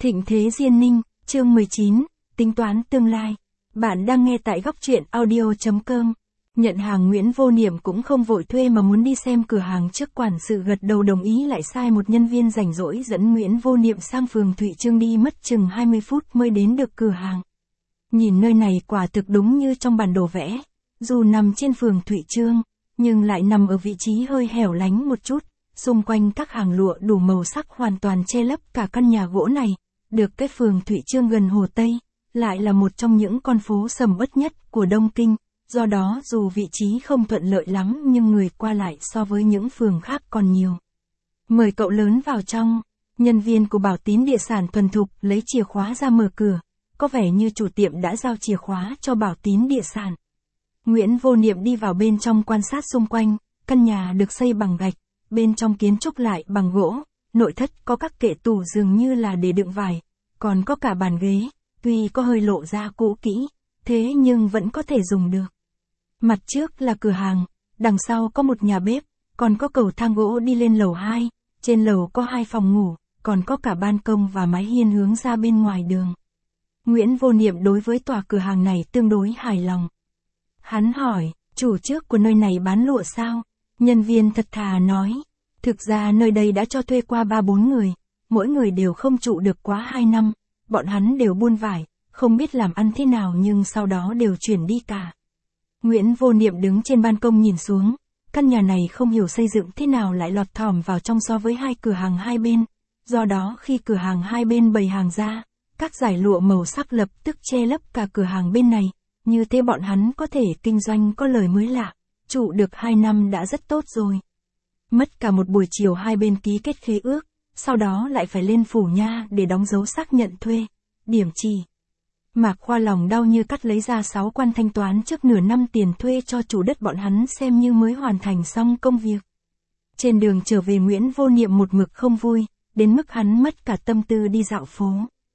Thịnh thế Diên Ninh, chương 19, tính toán tương lai. Bạn đang nghe tại góc truyện audio.com. Nhận hàng Nguyễn Vô Niệm cũng không vội thuê mà muốn đi xem cửa hàng trước quản sự gật đầu đồng ý lại sai một nhân viên rảnh rỗi dẫn Nguyễn Vô Niệm sang phường Thụy Chương đi mất chừng 20 phút mới đến được cửa hàng. Nhìn nơi này quả thực đúng như trong bản đồ vẽ, dù nằm trên phường Thụy Chương, nhưng lại nằm ở vị trí hơi hẻo lánh một chút, xung quanh các hàng lụa đủ màu sắc hoàn toàn che lấp cả căn nhà gỗ này, được cái phường Thụy Chương gần Hồ Tây, lại là một trong những con phố sầm uất nhất của Đông Kinh, do đó dù vị trí không thuận lợi lắm nhưng người qua lại so với những phường khác còn nhiều. Mời cậu lớn vào trong, nhân viên của Bảo Tín Địa Sản thuần thục lấy chìa khóa ra mở cửa, có vẻ như chủ tiệm đã giao chìa khóa cho Bảo Tín Địa Sản. Nguyễn Vô Niệm đi vào bên trong quan sát xung quanh, căn nhà được xây bằng gạch, bên trong kiến trúc lại bằng gỗ, nội thất có các kệ tủ dường như là để đựng vải, còn có cả bàn ghế, tuy có hơi lộ ra cũ kỹ, thế nhưng vẫn có thể dùng được. Mặt trước là cửa hàng, đằng sau có một nhà bếp, còn có cầu thang gỗ đi lên lầu 2, trên lầu có 2 phòng ngủ, còn có cả ban công và mái hiên hướng ra bên ngoài đường. Nguyễn Vô Niệm đối với tòa cửa hàng này tương đối hài lòng. Hắn hỏi, chủ trước của nơi này bán lụa sao? Nhân viên thật thà nói, thực ra nơi đây đã cho thuê qua 3-4 người, mỗi người đều không trụ được quá 2 năm, bọn hắn đều buôn vải, không biết làm ăn thế nào nhưng sau đó đều chuyển đi cả. Nguyễn Vô Niệm đứng trên ban công nhìn xuống, căn nhà này không hiểu xây dựng thế nào lại lọt thỏm vào trong so với hai cửa hàng hai bên, do đó khi cửa hàng hai bên bày hàng ra, các dải lụa màu sắc lập tức che lấp cả cửa hàng bên này, như thế bọn hắn có thể kinh doanh có lời mới lạ, trụ được 2 năm đã rất tốt rồi. Mất cả một buổi chiều hai bên ký kết khế ước, sau đó lại phải lên phủ nha để đóng dấu xác nhận thuê, điểm chỉ. Mạc Khoa lòng đau như cắt lấy ra 6 quan thanh toán trước nửa năm tiền thuê cho chủ đất bọn hắn xem như mới hoàn thành xong công việc. Trên đường trở về Nguyễn Vô Niệm một mực không vui, đến mức hắn mất cả tâm tư đi dạo phố.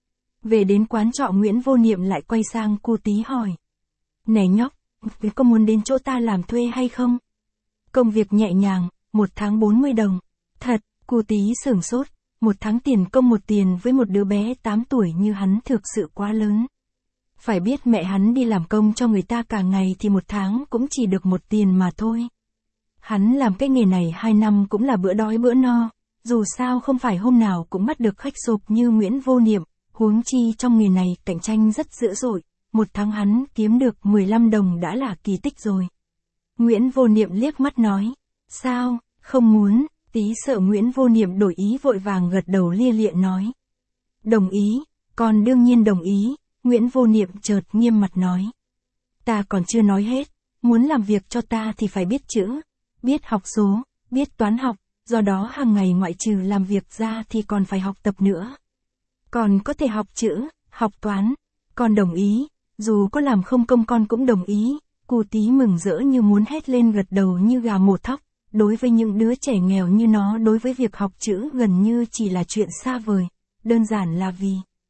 Về đến quán trọ Nguyễn Vô Niệm lại quay sang cô Tí hỏi. Này nhóc, có muốn đến chỗ ta làm thuê hay không? Công việc nhẹ nhàng, 1 tháng 40 đồng. Thật, cô Tí sửng sốt, 1 tháng tiền công 1 tiền với một đứa bé 8 tuổi như hắn thực sự quá lớn. Phải biết mẹ hắn đi làm công cho người ta cả ngày thì 1 tháng cũng chỉ được 1 tiền mà thôi. Hắn làm cái nghề này 2 năm cũng là bữa đói bữa no, dù sao không phải hôm nào cũng bắt được khách sộp như Nguyễn Vô Niệm, huống chi trong nghề này cạnh tranh rất dữ dội, 1 tháng hắn kiếm được 15 đồng đã là kỳ tích rồi. Nguyễn Vô Niệm liếc mắt nói, sao, không muốn, Tí sợ Nguyễn Vô Niệm đổi ý vội vàng gật đầu lia lịa nói. Đồng ý, con đương nhiên đồng ý. Nguyễn Vô Niệm chợt nghiêm mặt nói. Ta còn chưa nói hết, muốn làm việc cho ta thì phải biết chữ, biết học số, biết toán học, do đó hàng ngày ngoại trừ làm việc ra thì còn phải học tập nữa. Còn có thể học chữ, học toán, con đồng ý, dù có làm không công con cũng đồng ý. Cô Tí mừng rỡ như muốn hét lên gật đầu như gà mổ thóc, đối với những đứa trẻ nghèo như nó đối với việc học chữ gần như chỉ là chuyện xa vời, đơn giản là vì...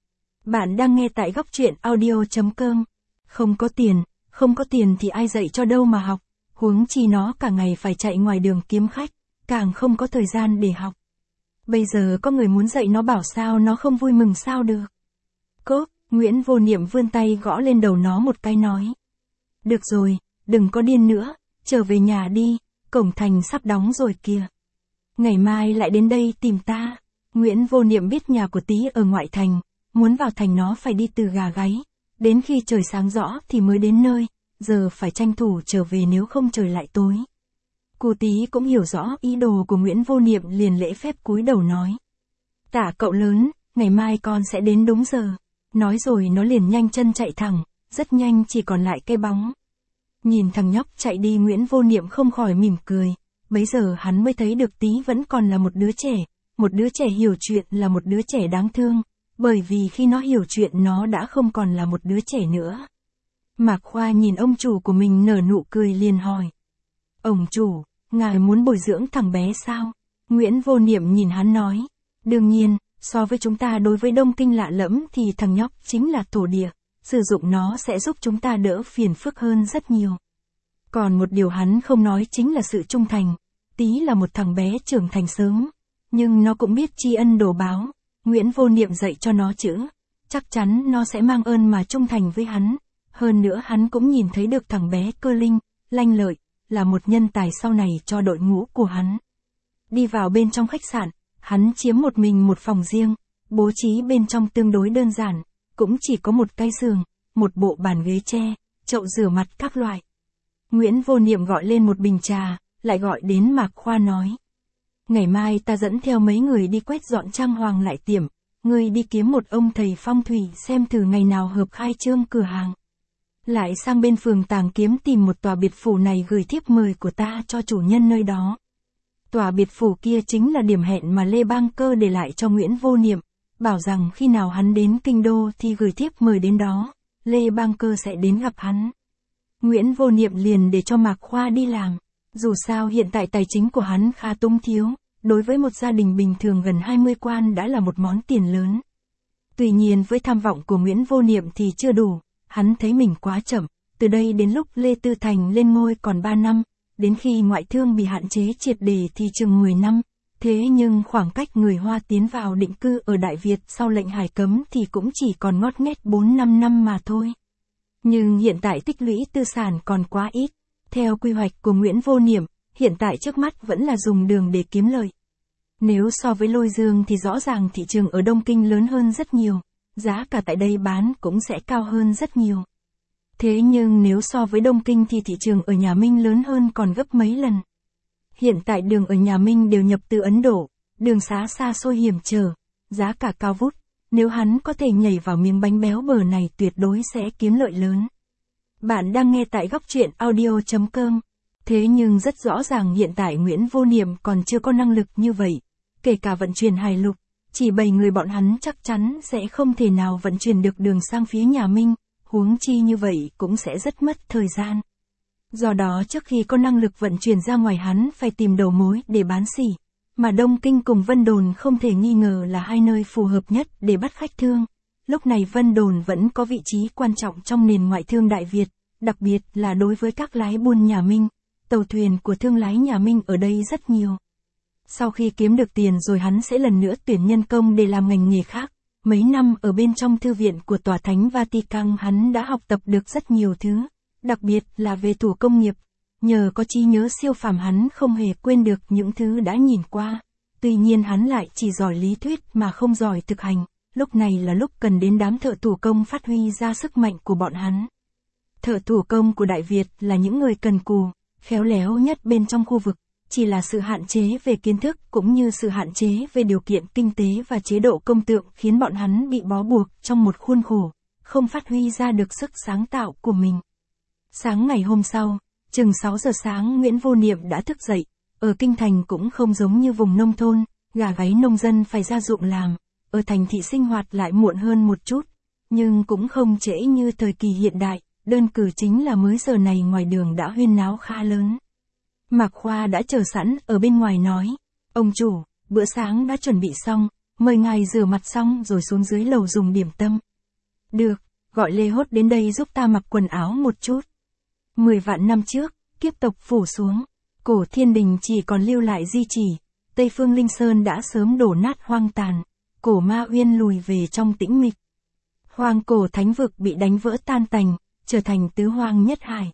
Bạn đang nghe tại góc truyện audio.com. Không có tiền thì ai dạy cho đâu mà học, huống chi nó cả ngày phải chạy ngoài đường kiếm khách, càng không có thời gian để học. Bây giờ có người muốn dạy nó bảo sao nó không vui mừng sao được. Cốp, Nguyễn Vô Niệm vươn tay gõ lên đầu nó một cái nói. Được rồi, đừng có điên nữa, trở về nhà đi, cổng thành sắp đóng rồi kìa. Ngày mai lại đến đây tìm ta. Nguyễn Vô Niệm biết nhà của Tí ở ngoại thành. Muốn vào thành nó phải đi từ gà gáy, đến khi trời sáng rõ thì mới đến nơi, giờ phải tranh thủ trở về nếu không trời lại tối. Cô Tí cũng hiểu rõ ý đồ của Nguyễn Vô Niệm liền lễ phép cúi đầu nói. Tạ cậu lớn, ngày mai con sẽ đến đúng giờ. Nói rồi nó liền nhanh chân chạy thẳng, rất nhanh chỉ còn lại cái bóng. Nhìn thằng nhóc chạy đi Nguyễn Vô Niệm không khỏi mỉm cười, bấy giờ hắn mới thấy được Tí vẫn còn là một đứa trẻ hiểu chuyện là một đứa trẻ đáng thương. Bởi vì khi nó hiểu chuyện nó đã không còn là một đứa trẻ nữa. Mạc Khoa nhìn ông chủ của mình nở nụ cười liền hỏi. Ông chủ, ngài muốn bồi dưỡng thằng bé sao? Nguyễn Vô Niệm nhìn hắn nói. Đương nhiên, so với chúng ta đối với Đông Kinh lạ lẫm thì thằng nhóc chính là thổ địa. Sử dụng nó sẽ giúp chúng ta đỡ phiền phức hơn rất nhiều. Còn một điều hắn không nói chính là sự trung thành. Tí là một thằng bé trưởng thành sớm. Nhưng nó cũng biết tri ân đồ báo. Nguyễn Vô Niệm dạy cho nó chữ, chắc chắn nó sẽ mang ơn mà trung thành với hắn. Hơn nữa hắn cũng nhìn thấy được thằng bé cơ linh, lanh lợi, là một nhân tài sau này cho đội ngũ của hắn. Đi vào bên trong khách sạn, hắn chiếm một mình một phòng riêng, bố trí bên trong tương đối đơn giản, cũng chỉ có một cái giường, một bộ bàn ghế tre, chậu rửa mặt các loại. Nguyễn Vô Niệm gọi lên một bình trà, lại gọi đến Mạc Khoa nói. Ngày mai ta dẫn theo mấy người đi quét dọn trang hoàng lại tiệm, ngươi đi kiếm một ông thầy phong thủy xem thử ngày nào hợp khai trương cửa hàng. Lại sang bên phường Tàng Kiếm tìm một tòa biệt phủ này gửi thiếp mời của ta cho chủ nhân nơi đó. Tòa biệt phủ kia chính là điểm hẹn mà Lê Bang Cơ để lại cho Nguyễn Vô Niệm, bảo rằng khi nào hắn đến kinh đô thì gửi thiếp mời đến đó, Lê Bang Cơ sẽ đến gặp hắn. Nguyễn Vô Niệm liền để cho Mạc Khoa đi làm, dù sao hiện tại tài chính của hắn khá túng thiếu, đối với một gia đình bình thường gần 20 quan đã là một món tiền lớn. Tuy nhiên với tham vọng của Nguyễn Vô Niệm thì chưa đủ, hắn thấy mình quá chậm, từ đây đến lúc Lê Tư Thành lên ngôi còn 3 năm, đến khi ngoại thương bị hạn chế triệt để thì chừng 10 năm, thế nhưng khoảng cách người Hoa tiến vào định cư ở Đại Việt sau lệnh Hải cấm thì cũng chỉ còn ngót nghét 4-5 năm mà thôi. Nhưng hiện tại tích lũy tư sản còn quá ít, theo quy hoạch của Nguyễn Vô Niệm, hiện tại trước mắt vẫn là dùng đường để kiếm lợi. Nếu so với Lôi Dương thì rõ ràng thị trường ở Đông Kinh lớn hơn rất nhiều, giá cả tại đây bán cũng sẽ cao hơn rất nhiều. Thế nhưng nếu so với Đông Kinh thì thị trường ở Nhà Minh lớn hơn còn gấp mấy lần. Hiện tại đường ở Nhà Minh đều nhập từ Ấn Độ, đường xá xa xôi hiểm trở, giá cả cao vút, nếu hắn có thể nhảy vào miếng bánh béo bở này tuyệt đối sẽ kiếm lợi lớn. Bạn đang nghe tại góc truyện audio.com. Thế nhưng rất rõ ràng hiện tại Nguyễn Vô Niệm còn chưa có năng lực như vậy, kể cả vận chuyển hải lục, chỉ 7 người bọn hắn chắc chắn sẽ không thể nào vận chuyển được đường sang phía Nhà Minh, huống chi như vậy cũng sẽ rất mất thời gian. Do đó trước khi có năng lực vận chuyển ra ngoài hắn phải tìm đầu mối để bán xỉ, mà Đông Kinh cùng Vân Đồn không thể nghi ngờ là hai nơi phù hợp nhất để bắt khách thương. Lúc này Vân Đồn vẫn có vị trí quan trọng trong nền ngoại thương Đại Việt, đặc biệt là đối với các lái buôn Nhà Minh. Tàu thuyền của thương lái Nhà Minh ở đây rất nhiều. Sau khi kiếm được tiền rồi hắn sẽ lần nữa tuyển nhân công để làm ngành nghề khác. Mấy năm ở bên trong thư viện của Tòa Thánh Vatican hắn đã học tập được rất nhiều thứ, đặc biệt là về thủ công nghiệp. Nhờ có trí nhớ siêu phàm hắn không hề quên được những thứ đã nhìn qua. Tuy nhiên hắn lại chỉ giỏi lý thuyết mà không giỏi thực hành. Lúc này là lúc cần đến đám thợ thủ công phát huy ra sức mạnh của bọn hắn. Thợ thủ công của Đại Việt là những người cần cù, khéo léo nhất bên trong khu vực, chỉ là sự hạn chế về kiến thức cũng như sự hạn chế về điều kiện kinh tế và chế độ công tượng khiến bọn hắn bị bó buộc trong một khuôn khổ, không phát huy ra được sức sáng tạo của mình. Sáng ngày hôm sau, chừng 6 giờ sáng Nguyễn Vô Niệm đã thức dậy, ở kinh thành cũng không giống như vùng nông thôn, gà gáy nông dân phải ra ruộng làm, ở thành thị sinh hoạt lại muộn hơn một chút, nhưng cũng không trễ như thời kỳ hiện đại. Đơn cử chính là mới giờ này ngoài đường đã huyên náo khá lớn. Mạc Khoa đã chờ sẵn ở bên ngoài nói, ông chủ, bữa sáng đã chuẩn bị xong, mời ngài rửa mặt xong rồi xuống dưới lầu dùng điểm tâm. Được, gọi Lê Hốt đến đây giúp ta mặc quần áo một chút. 10 vạn năm trước, kiếp tộc phủ xuống, cổ thiên đình chỉ còn lưu lại di chỉ, Tây Phương Linh Sơn đã sớm đổ nát hoang tàn, cổ Ma Uyên lùi về trong tĩnh mịch. Hoang cổ thánh vực bị đánh vỡ tan tành, trở thành tứ hoang nhất hải.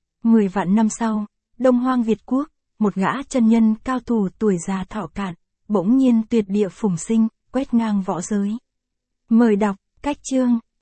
10 vạn năm sau, Đông Hoang Việt Quốc, một gã chân nhân cao thủ tuổi già thọ cạn, bỗng nhiên tuyệt địa phùng sinh, quét ngang võ giới. Mời đọc, cách chương.